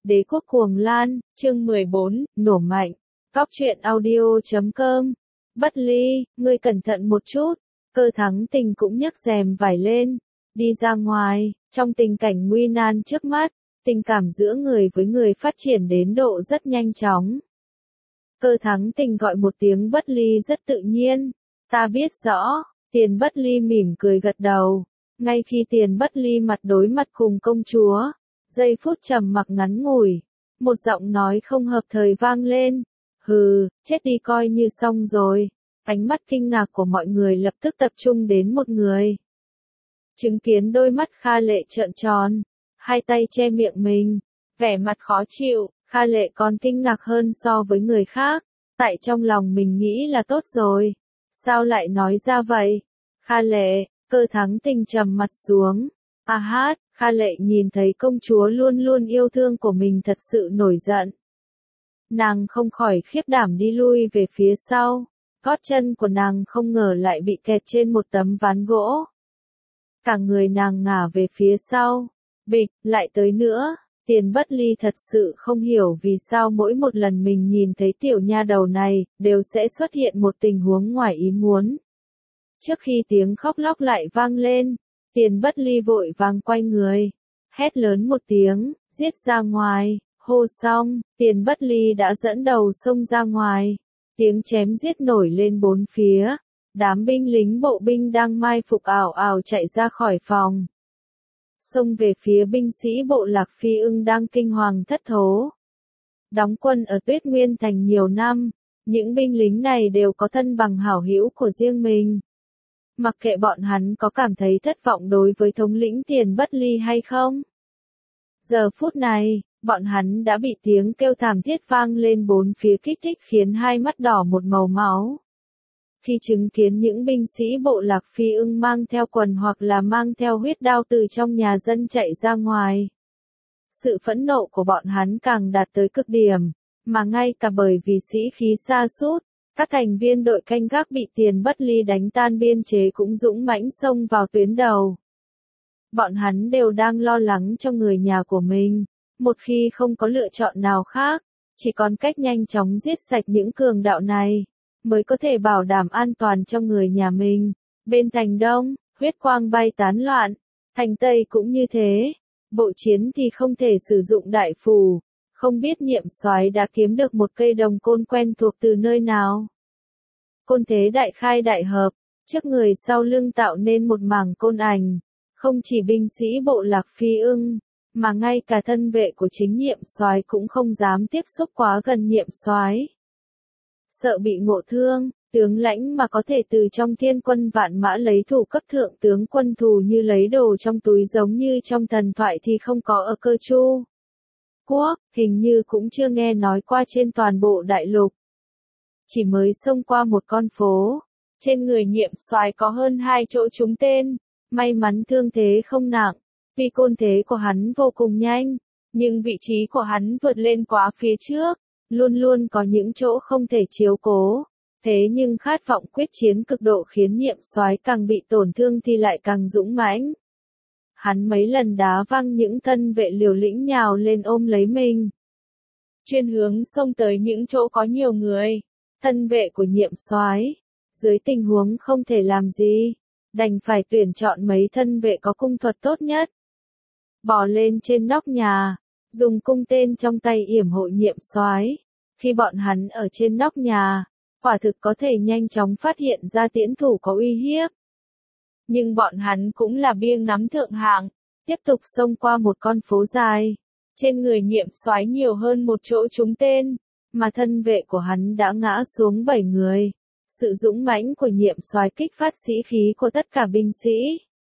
Đế quốc cuồng lan, chương 14, nổ mạnh. Góc truyện audio.com. Bất Ly, ngươi cẩn thận một chút. Cơ Thắng Tình cũng nhấc rèm vải lên, đi ra ngoài. Trong tình cảnh nguy nan trước mắt, tình cảm giữa người với người phát triển đến độ rất nhanh chóng. Cơ Thắng Tình gọi một tiếng Bất Ly rất tự nhiên. Ta biết rõ. Tiền Bất Ly mỉm cười gật đầu. Ngay khi Tiền Bất Ly mặt đối mặt cùng công chúa, giây phút trầm mặc ngắn ngủi, một giọng nói không hợp thời vang lên. Hừ, chết đi coi như xong rồi. Ánh mắt kinh ngạc của mọi người lập tức tập trung đến một người. Chứng kiến đôi mắt Kha Lệ trợn tròn, hai tay che miệng mình, vẻ mặt khó chịu, Kha Lệ còn kinh ngạc hơn so với người khác. Tại trong lòng mình nghĩ là tốt rồi, sao lại nói ra vậy? Kha Lệ, Cơ Thắng Tình trầm mặt xuống. A hát, Kha Lệ nhìn thấy công chúa luôn luôn yêu thương của mình thật sự nổi giận. Nàng không khỏi khiếp đảm đi lui về phía sau, gót chân của nàng không ngờ lại bị kẹt trên một tấm ván gỗ. Cả người nàng ngả về phía sau, bịch, lại tới nữa. Tiền Bất Ly thật sự không hiểu vì sao mỗi một lần mình nhìn thấy tiểu nha đầu này, đều sẽ xuất hiện một tình huống ngoài ý muốn. Trước khi tiếng khóc lóc lại vang lên, Tiền Bất Ly vội vàng quay người, hét lớn một tiếng, giết ra ngoài, hô xong, Tiền Bất Ly đã dẫn đầu xông ra ngoài, tiếng chém giết nổi lên bốn phía, đám binh lính bộ binh đang mai phục ào ào chạy ra khỏi phòng. Xông về phía binh sĩ bộ Lạc Phi Ưng đang kinh hoàng thất thố. Đóng quân ở Tuyết Nguyên Thành nhiều năm, những binh lính này đều có thân bằng hảo hữu của riêng mình. Mặc kệ bọn hắn có cảm thấy thất vọng đối với thống lĩnh Tiền Bất Ly hay không. Giờ phút này, bọn hắn đã bị tiếng kêu thảm thiết vang lên bốn phía kích thích khiến hai mắt đỏ một màu máu. Khi chứng kiến những binh sĩ bộ Lạc Phi Ưng mang theo quần hoặc là mang theo huyết đao từ trong nhà dân chạy ra ngoài. Sự phẫn nộ của bọn hắn càng đạt tới cực điểm, mà ngay cả bởi vì sĩ khí sa sút, các thành viên đội canh gác bị Tiền Bất Ly đánh tan biên chế cũng dũng mãnh xông vào tuyến đầu. Bọn hắn đều đang lo lắng cho người nhà của mình, một khi không có lựa chọn nào khác, chỉ còn cách nhanh chóng giết sạch những cường đạo này, mới có thể bảo đảm an toàn cho người nhà mình. Bên thành Đông, huyết quang bay tán loạn, thành Tây cũng như thế, bộ chiến thì không thể sử dụng đại phù. Không biết Nhiệm Soái đã kiếm được một cây đồng côn quen thuộc từ nơi nào. Côn thế đại khai đại hợp, trước người sau lưng tạo nên một mảng côn ảnh, không chỉ binh sĩ bộ Lạc Phi Ưng, mà ngay cả thân vệ của chính Nhiệm Soái cũng không dám tiếp xúc quá gần Nhiệm Soái. Sợ bị ngộ thương, tướng lãnh mà có thể từ trong thiên quân vạn mã lấy thủ cấp thượng tướng quân thù như lấy đồ trong túi giống như trong thần thoại thì không có ở Cơ Chu Quốc, hình như cũng chưa nghe nói qua trên toàn bộ đại lục. Chỉ mới xông qua một con phố, trên người Nhiệm Soái có hơn 2 chỗ trúng tên, may mắn thương thế không nặng, vì côn thế của hắn vô cùng nhanh, nhưng vị trí của hắn vượt lên quá phía trước, luôn luôn có những chỗ không thể chiếu cố. Thế nhưng khát vọng quyết chiến cực độ khiến Nhiệm Soái càng bị tổn thương thì lại càng dũng mãnh. Hắn mấy lần đá văng những thân vệ liều lĩnh nhào lên ôm lấy mình, chuyên hướng xông tới những chỗ có nhiều người. Thân vệ của Nhiệm Soái, dưới tình huống không thể làm gì, đành phải tuyển chọn mấy thân vệ có cung thuật tốt nhất. Bò lên trên nóc nhà, dùng cung tên trong tay yểm hộ Nhiệm Soái. Khi bọn hắn ở trên nóc nhà, quả thực có thể nhanh chóng phát hiện ra tiễn thủ có uy hiếp. Nhưng bọn hắn cũng là biêng nắm thượng hạng, tiếp tục xông qua một con phố dài. Trên người Nhiệm Soái nhiều hơn một chỗ trúng tên, mà thân vệ của hắn đã ngã xuống 7 người. Sự dũng mãnh của Nhiệm Soái kích phát sĩ khí của tất cả binh sĩ.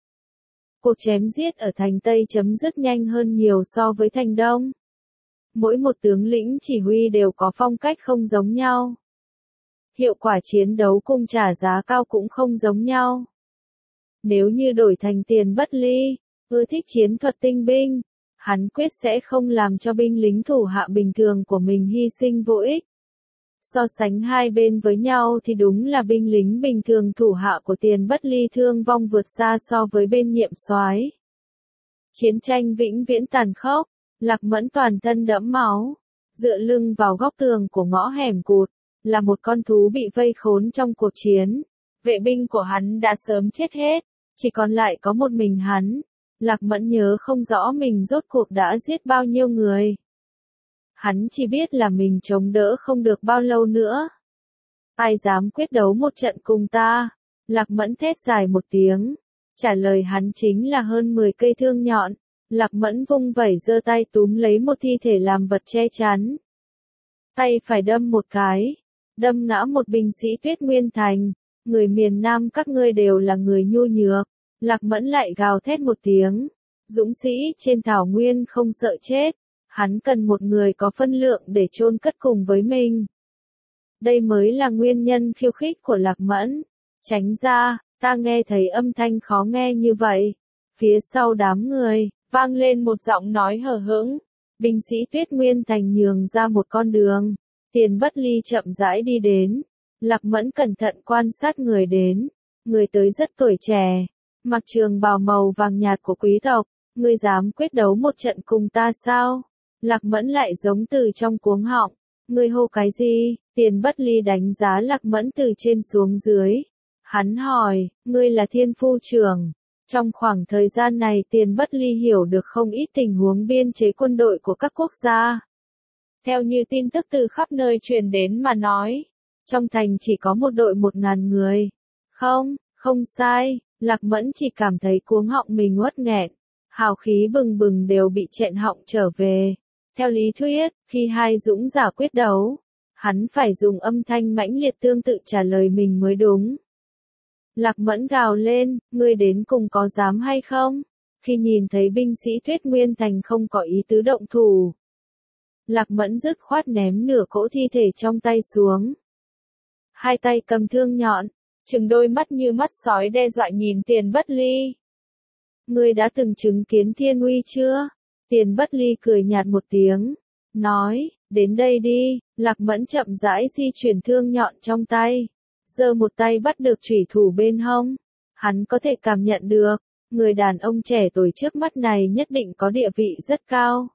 Cuộc chém giết ở thành Tây chấm dứt nhanh hơn nhiều so với thành Đông. Mỗi một tướng lĩnh chỉ huy đều có phong cách không giống nhau. Hiệu quả chiến đấu cùng trả giá cao cũng không giống nhau. Nếu như đổi thành Tiền Bất Ly, ưa thích chiến thuật tinh binh, hắn quyết sẽ không làm cho binh lính thủ hạ bình thường của mình hy sinh vô ích. So sánh hai bên với nhau thì đúng là binh lính bình thường thủ hạ của Tiền Bất Ly thương vong vượt xa so với bên Nhiệm Soái. Chiến tranh vĩnh viễn tàn khốc, Lạc Mẫn toàn thân đẫm máu, dựa lưng vào góc tường của ngõ hẻm cụt, là một con thú bị vây khốn trong cuộc chiến. Vệ binh của hắn đã sớm chết hết, chỉ còn lại có một mình hắn. Lạc Mẫn nhớ không rõ mình rốt cuộc đã giết bao nhiêu người. Hắn chỉ biết là mình chống đỡ không được bao lâu nữa. Ai dám quyết đấu một trận cùng ta? Lạc Mẫn thét dài một tiếng. Trả lời hắn chính là hơn 10 cây thương nhọn. Lạc Mẫn vung vẩy giơ tay túm lấy một thi thể làm vật che chắn. Tay phải đâm một cái, đâm ngã một binh sĩ Tuyết Nguyên Thành. Người miền Nam các ngươi đều là người nhu nhược. Lạc Mẫn lại gào thét một tiếng. Dũng sĩ trên thảo nguyên không sợ chết. Hắn cần một người có phân lượng để chôn cất cùng với mình. Đây mới là nguyên nhân khiêu khích của Lạc Mẫn. Tránh ra, ta nghe thấy âm thanh khó nghe như vậy. Phía sau đám người, vang lên một giọng nói hờ hững. Binh sĩ Tuyết Nguyên Thành nhường ra một con đường. Tiền Bất Ly chậm rãi đi đến. Lạc Mẫn cẩn thận quan sát người đến. Người tới rất tuổi trẻ, mặc trường bào màu vàng nhạt của quý tộc. Ngươi dám quyết đấu một trận cùng ta sao? Lạc Mẫn lại giống từ trong cuống họng. Ngươi hô cái gì? Tiền Bất Ly đánh giá Lạc Mẫn từ trên xuống dưới. Hắn hỏi, ngươi là thiên phu trưởng. Trong khoảng thời gian này Tiền Bất Ly hiểu được không ít tình huống biên chế quân đội của các quốc gia. Theo như tin tức từ khắp nơi truyền đến mà nói, trong thành chỉ có một đội 1000 người. Không sai, Lạc Mẫn chỉ cảm thấy cuống họng mình uất nghẹn. Hào khí bừng bừng đều bị nghẹn họng trở về. Theo lý thuyết, khi hai dũng giả quyết đấu, hắn phải dùng âm thanh mãnh liệt tương tự trả lời mình mới đúng. Lạc Mẫn gào lên, ngươi đến cùng có dám hay không? Khi nhìn thấy binh sĩ Tuyết Nguyên Thành không có ý tứ động thủ, Lạc Mẫn dứt khoát ném nửa cỗ thi thể trong tay xuống. Hai tay cầm thương nhọn, trừng đôi mắt như mắt sói đe dọa nhìn Tiền Bất Ly. Ngươi đã từng chứng kiến thiên uy chưa? Tiền Bất Ly cười nhạt một tiếng, nói, đến đây đi. Lạc Mẫn chậm rãi di chuyển thương nhọn trong tay, giơ một tay bắt được chủy thủ bên hông. Hắn có thể cảm nhận được, người đàn ông trẻ tuổi trước mắt này nhất định có địa vị rất cao.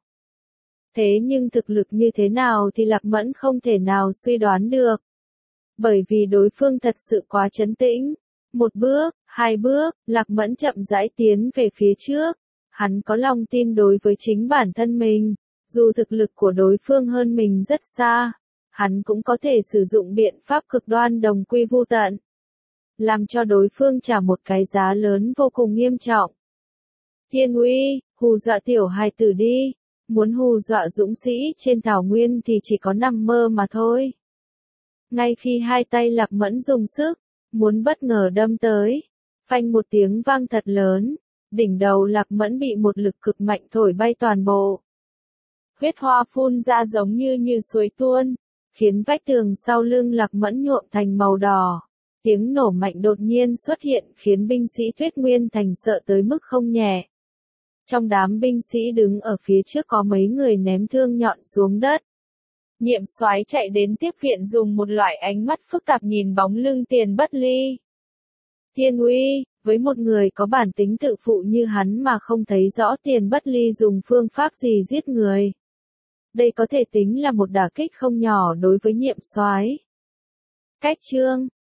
Thế nhưng thực lực như thế nào thì Lạc Mẫn không thể nào suy đoán được. Bởi vì đối phương thật sự quá trấn tĩnh. Một bước, hai bước, Lạc Mẫn chậm rãi tiến về phía trước. Hắn có lòng tin đối với chính bản thân mình. Dù thực lực của đối phương hơn mình rất xa, hắn cũng có thể sử dụng biện pháp cực đoan đồng quy vu tận, làm cho đối phương trả một cái giá lớn vô cùng nghiêm trọng. Thiên uy, hù dọa tiểu hài tử đi. Muốn hù dọa dũng sĩ trên thảo nguyên thì chỉ có nằm mơ mà thôi. Ngay khi hai tay Lạc Mẫn dùng sức, muốn bất ngờ đâm tới, phanh một tiếng vang thật lớn, đỉnh đầu Lạc Mẫn bị một lực cực mạnh thổi bay toàn bộ. Huyết hoa phun ra giống như suối tuôn, khiến vách tường sau lưng Lạc Mẫn nhuộm thành màu đỏ. Tiếng nổ mạnh đột nhiên xuất hiện khiến binh sĩ Tuyết Nguyên Thành sợ tới mức không nhẹ. Trong đám binh sĩ đứng ở phía trước có mấy người ném thương nhọn xuống đất. Nhiệm soái chạy đến tiếp viện dùng một loại ánh mắt phức tạp nhìn bóng lưng Tiền Bất Ly. Thiên uy, với một người có bản tính tự phụ như hắn mà không thấy rõ Tiền Bất Ly dùng phương pháp gì giết người. Đây có thể tính là một đả kích không nhỏ đối với nhiệm soái. Cách chương